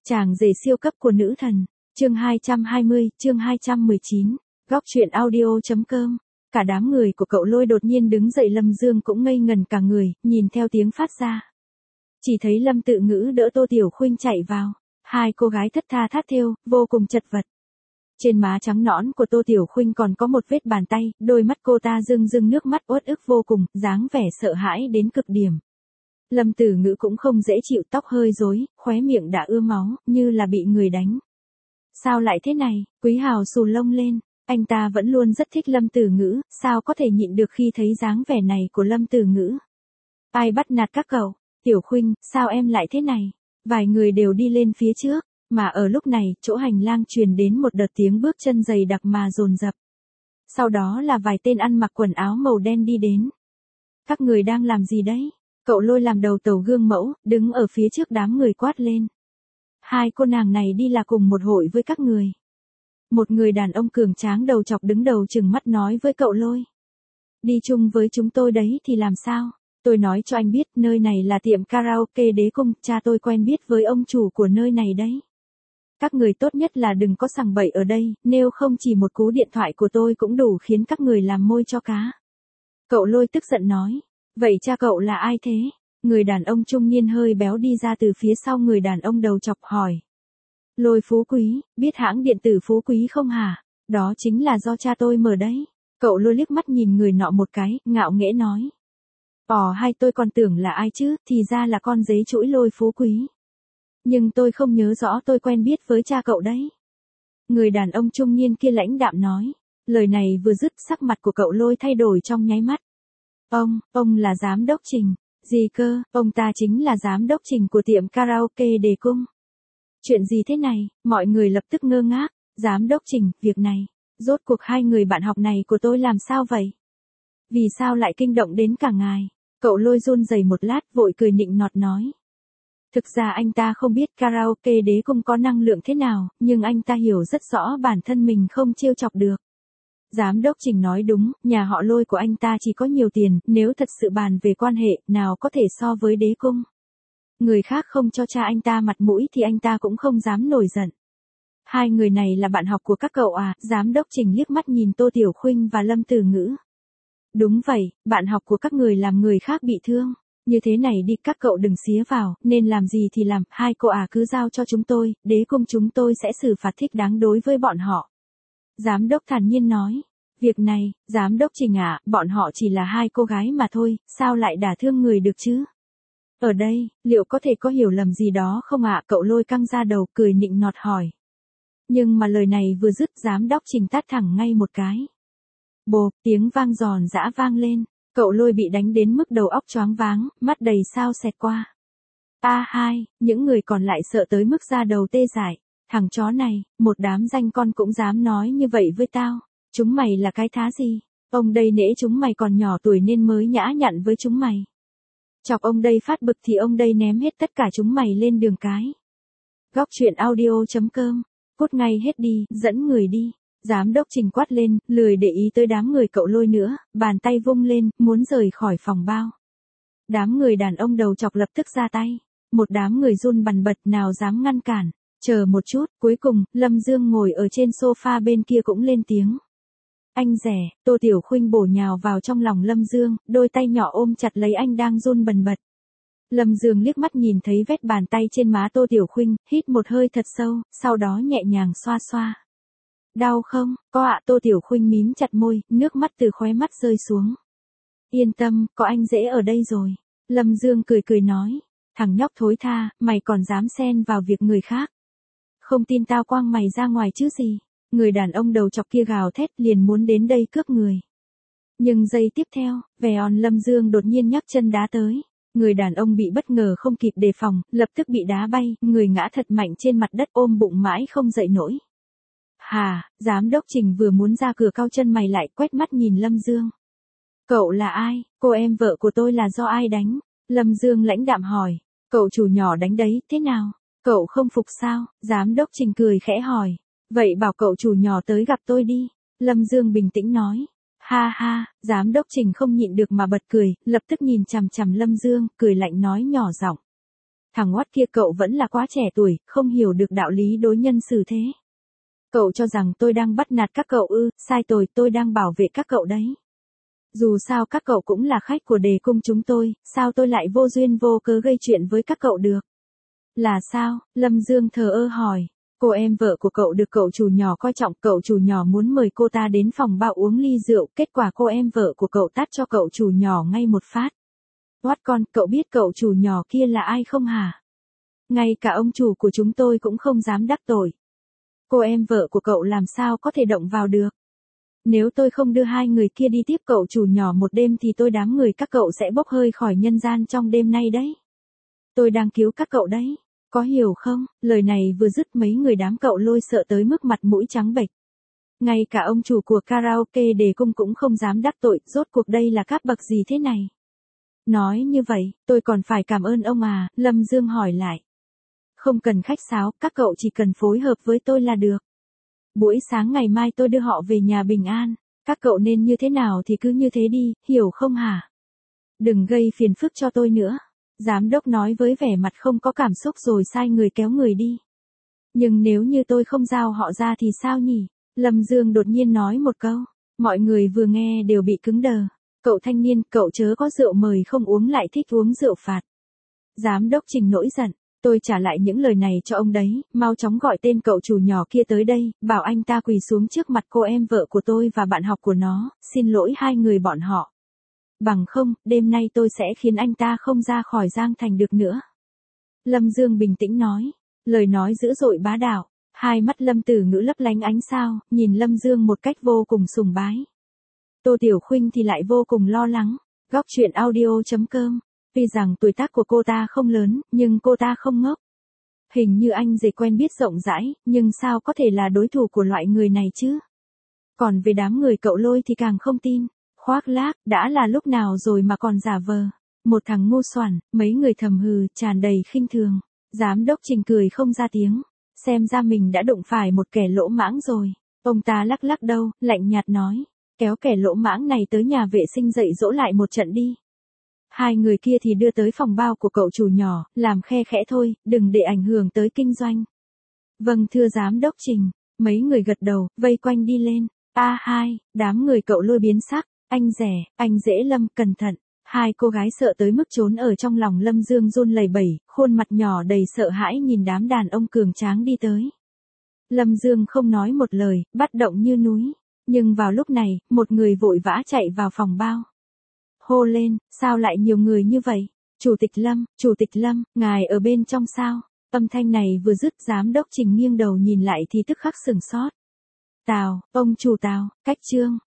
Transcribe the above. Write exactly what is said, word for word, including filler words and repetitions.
Chàng rể siêu cấp của nữ thần. Chương hai trăm hai mươi, chương hai trăm mười chín. Góc truyện audio.com. Cả đám người của cậu Lôi đột nhiên đứng dậy, Lâm Dương cũng ngây ngần cả người, nhìn theo tiếng phát ra. Chỉ thấy Lâm Tự Ngữ đỡ Tô Tiểu Khuynh chạy vào. Hai cô gái thất tha thắt thêu, vô cùng chật vật. Trên má trắng nõn của Tô Tiểu Khuynh còn có một vết bàn tay, đôi mắt cô ta rưng rưng nước mắt uất ức vô cùng, dáng vẻ sợ hãi đến cực điểm. Lâm Tử Ngữ cũng không dễ chịu, tóc hơi rối, khóe miệng đã ưa máu, như là bị người đánh. Sao lại thế này? Quý Hào xù lông lên, anh ta vẫn luôn rất thích Lâm Tử Ngữ, sao có thể nhịn được khi thấy dáng vẻ này của Lâm Tử Ngữ. Ai bắt nạt các cậu? Tiểu Khuynh, sao em lại thế này? Vài người đều đi lên phía trước, mà ở lúc này, chỗ hành lang truyền đến một đợt tiếng bước chân dày đặc mà dồn dập. Sau đó là vài tên ăn mặc quần áo màu đen đi đến. Các người đang làm gì đấy? Cậu Lôi làm đầu tàu gương mẫu, đứng ở phía trước đám người quát lên. Hai cô nàng này đi là cùng một hội với các người. Một người đàn ông cường tráng đầu chọc đứng đầu trừng mắt nói với cậu Lôi. Đi chung với chúng tôi đấy thì làm sao? Tôi nói cho anh biết, nơi này là tiệm karaoke Đế Cung, cha tôi quen biết với ông chủ của nơi này đấy. Các người tốt nhất là đừng có sằng bậy ở đây, nếu không chỉ một cú điện thoại của tôi cũng đủ khiến các người làm môi cho cá. Cậu Lôi tức giận nói. Vậy cha cậu là ai thế? Người đàn ông trung niên hơi béo đi ra từ phía sau người đàn ông đầu chọc hỏi. Lôi Phú Quý, biết hãng điện tử Phú Quý không hả? Đó chính là do cha tôi mở đấy. Cậu Lôi liếc mắt nhìn người nọ một cái, ngạo nghễ nói. Ồ, hay tôi còn tưởng là ai chứ, thì ra là con giấy chũi Lôi Phú Quý. Nhưng tôi không nhớ rõ tôi quen biết với cha cậu đấy. Người đàn ông trung niên kia lãnh đạm nói. Lời này vừa dứt, sắc mặt của cậu Lôi thay đổi trong nháy mắt. Ông, ông là giám đốc Trình. Gì cơ, ông ta chính là giám đốc Trình của tiệm karaoke Đế Cung. Chuyện gì thế này, mọi người lập tức ngơ ngác. Giám đốc Trình, việc này, rốt cuộc hai người bạn học này của tôi làm sao vậy? Vì sao lại kinh động đến cả ngài? Cậu Lôi run rẩy một lát vội cười nịnh nọt nói. Thực ra anh ta không biết karaoke Đế Cung có năng lượng thế nào, nhưng anh ta hiểu rất rõ bản thân mình không trêu chọc được. Giám đốc Trình nói đúng, nhà họ Lôi của anh ta chỉ có nhiều tiền, nếu thật sự bàn về quan hệ, nào có thể so với Đế Cung. Người khác không cho cha anh ta mặt mũi thì anh ta cũng không dám nổi giận. Hai người này là bạn học của các cậu à? Giám đốc Trình liếc mắt nhìn Tô Tiểu Khuynh và Lâm Tử Ngữ. Đúng vậy, bạn học của các người làm người khác bị thương. Như thế này đi, các cậu đừng xía vào, nên làm gì thì làm, hai cô à cứ giao cho chúng tôi, Đế Cung chúng tôi sẽ xử phạt thích đáng đối với bọn họ. Giám đốc thản nhiên nói. Việc này, giám đốc Trình ạ, bọn họ chỉ là hai cô gái mà thôi, sao lại đả thương người được chứ? Ở đây, liệu có thể có hiểu lầm gì đó không ạ? Cậu Lôi căng ra đầu cười nịnh nọt hỏi. Nhưng mà lời này vừa dứt, giám đốc Trình tát thẳng ngay một cái. Bộp, tiếng vang giòn giã vang lên, cậu Lôi bị đánh đến mức đầu óc choáng váng, mắt đầy sao xẹt qua. A hai, những người còn lại sợ tới mức da đầu tê dại. Thằng chó này, một đám danh con cũng dám nói như vậy với tao. Chúng mày là cái thá gì? Ông đây nể chúng mày còn nhỏ tuổi nên mới nhã nhặn với chúng mày. Chọc ông đây phát bực thì ông đây ném hết tất cả chúng mày lên đường cái. Góc truyện audio.com. Cút ngay hết đi, dẫn người đi. Giám đốc Trình quát lên, lười để ý tới đám người cậu Lôi nữa, bàn tay vung lên, muốn rời khỏi phòng bao. Đám người đàn ông đầu chọc lập tức ra tay. Một đám người run bần bật nào dám ngăn cản. Chờ một chút, cuối cùng, Lâm Dương ngồi ở trên sofa bên kia cũng lên tiếng. Anh rẻ, Tô Tiểu Khuynh bổ nhào vào trong lòng Lâm Dương, đôi tay nhỏ ôm chặt lấy anh đang run bần bật. Lâm Dương liếc mắt nhìn thấy vết bàn tay trên má Tô Tiểu Khuynh, hít một hơi thật sâu, sau đó nhẹ nhàng xoa xoa. Đau không? Có ạ. Tô Tiểu Khuynh mím chặt môi, nước mắt từ khóe mắt rơi xuống. Yên tâm, có anh rể ở đây rồi. Lâm Dương cười cười nói. Thằng nhóc thối tha, mày còn dám xen vào việc người khác. Không tin tao quăng mày ra ngoài chứ gì. Người đàn ông đầu chọc kia gào thét liền muốn đến đây cướp người. Nhưng giây tiếp theo, Vèon Lâm Dương đột nhiên nhấc chân đá tới. Người đàn ông bị bất ngờ không kịp đề phòng, lập tức bị đá bay, người ngã thật mạnh trên mặt đất ôm bụng mãi không dậy nổi. Hà, giám đốc Trình vừa muốn ra cửa cau chân mày lại quét mắt nhìn Lâm Dương. Cậu là ai? Cô em vợ của tôi là do ai đánh? Lâm Dương lãnh đạm hỏi. Cậu chủ nhỏ đánh đấy, thế nào? Cậu không phục sao? Giám đốc Trình cười khẽ hỏi. Vậy bảo cậu chủ nhỏ tới gặp tôi đi. Lâm Dương bình tĩnh nói. Ha ha, giám đốc Trình không nhịn được mà bật cười, lập tức nhìn chằm chằm Lâm Dương, cười lạnh nói nhỏ giọng. Thằng oát kia cậu vẫn là quá trẻ tuổi, không hiểu được đạo lý đối nhân xử thế. Cậu cho rằng tôi đang bắt nạt các cậu ư, sai rồi, tôi đang bảo vệ các cậu đấy. Dù sao các cậu cũng là khách của đề cung chúng tôi, sao tôi lại vô duyên vô cớ gây chuyện với các cậu được? Là sao? Lâm Dương thờ ơ hỏi. Cô em vợ của cậu được cậu chủ nhỏ coi trọng, cậu chủ nhỏ muốn mời cô ta đến phòng bao uống ly rượu, kết quả cô em vợ của cậu tát cho cậu chủ nhỏ ngay một phát. Oát con, cậu biết cậu chủ nhỏ kia là ai không hả? Ngay cả ông chủ của chúng tôi cũng không dám đắc tội. Cô em vợ của cậu làm sao có thể động vào được? Nếu tôi không đưa hai người kia đi tiếp cậu chủ nhỏ một đêm thì tôi đám người các cậu sẽ bốc hơi khỏi nhân gian trong đêm nay đấy. Tôi đang cứu các cậu đấy, có hiểu không? Lời này vừa dứt mấy người đám cậu lôi sợ tới mức mặt mũi trắng bệch. Ngay cả ông chủ của karaoke đề cung cũng không dám đắc tội, rốt cuộc đây là cấp bậc gì thế này? Nói như vậy, tôi còn phải cảm ơn ông à, Lâm Dương hỏi lại. Không cần khách sáo, các cậu chỉ cần phối hợp với tôi là được. Buổi sáng ngày mai tôi đưa họ về nhà bình an, các cậu nên như thế nào thì cứ như thế đi, hiểu không hả? Đừng gây phiền phức cho tôi nữa. Giám đốc nói với vẻ mặt không có cảm xúc rồi sai người kéo người đi. Nhưng nếu như tôi không giao họ ra thì sao nhỉ? Lâm Dương đột nhiên nói một câu. Mọi người vừa nghe đều bị cứng đờ. Cậu thanh niên, cậu chớ có rượu mời không uống lại thích uống rượu phạt. Giám đốc Trình nổi giận. Tôi trả lại những lời này cho ông đấy, mau chóng gọi tên cậu chủ nhỏ kia tới đây, bảo anh ta quỳ xuống trước mặt cô em vợ của tôi và bạn học của nó, xin lỗi hai người bọn họ. Bằng không, đêm nay tôi sẽ khiến anh ta không ra khỏi Giang Thành được nữa. Lâm Dương bình tĩnh nói, lời nói dữ dội bá đạo, hai mắt Lâm Tử Ngữ lấp lánh ánh sao, nhìn Lâm Dương một cách vô cùng sùng bái. Tô Tiểu Khuynh thì lại vô cùng lo lắng. Góc truyện audio chấm com. Tuy rằng tuổi tác của cô ta không lớn, nhưng cô ta không ngốc. Hình như anh dễ quen biết rộng rãi, nhưng sao có thể là đối thủ của loại người này chứ? Còn về đám người cậu lôi thì càng không tin. Khoác lác, đã là lúc nào rồi mà còn giả vờ. Một thằng ngu xuẩn, mấy người thầm hừ, tràn đầy khinh thường. Giám đốc Trình cười không ra tiếng. Xem ra mình đã đụng phải một kẻ lỗ mãng rồi. Ông ta lắc lắc đầu, lạnh nhạt nói. Kéo kẻ lỗ mãng này tới nhà vệ sinh dạy dỗ lại một trận đi. Hai người kia thì đưa tới phòng bao của cậu chủ nhỏ, làm khe khẽ thôi, đừng để ảnh hưởng tới kinh doanh. Vâng thưa giám đốc Trình, mấy người gật đầu, vây quanh đi lên. A hai, đám người cậu lôi biến sắc, anh rẻ, anh dễ Lâm, cẩn thận. Hai cô gái sợ tới mức trốn ở trong lòng Lâm Dương run lẩy bẩy, khuôn mặt nhỏ đầy sợ hãi nhìn đám đàn ông cường tráng đi tới. Lâm Dương không nói một lời, bắt động như núi. Nhưng vào lúc này, một người vội vã chạy vào phòng bao. Hô lên, sao lại nhiều người như vậy? Chủ tịch Lâm, Chủ tịch Lâm, ngài ở bên trong sao? Âm thanh này vừa dứt, giám đốc Trình nghiêng đầu nhìn lại thì tức khắc sửng sốt. Tào, ông chủ Tào, cách Trương,